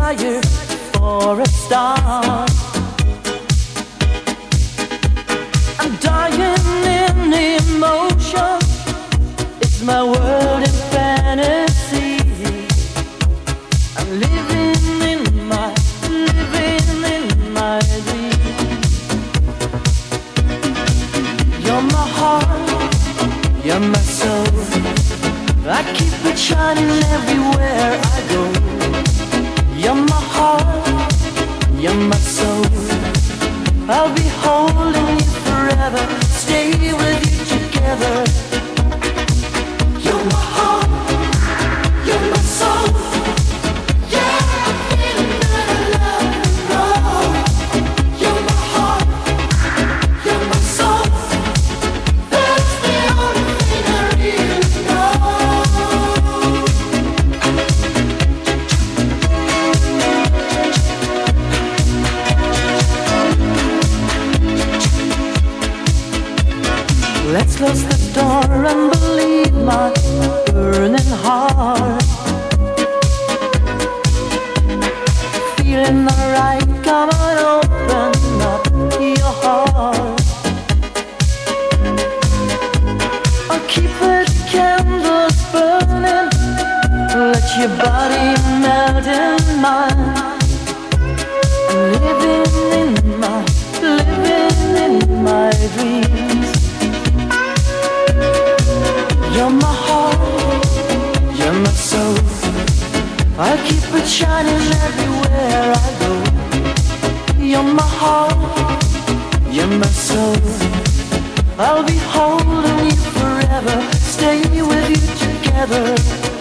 desire for a star. I'm dying in emotion. It's my world in fantasy. I'm living in my dream. You're my heart, you're my soul. I keep it shining everywhere I go. You're my heart, you're my soul. I'll be holding you forever, stay with you together. You're my heart, you're my soul. Yeah, I'm feeling that I love and roll. You're my heart, you're my soul. That's the only thing I really know. Let's close the door and believe my burning heart. Feeling alright, come on, open up your heart. I'll keep the candles burning, let your body melt in mine. I'm living in my dreams. You're my heart, you're my soul. I'll keep it shining everywhere I go. You're my heart, you're my soul. I'll be holding you forever, stay with you together.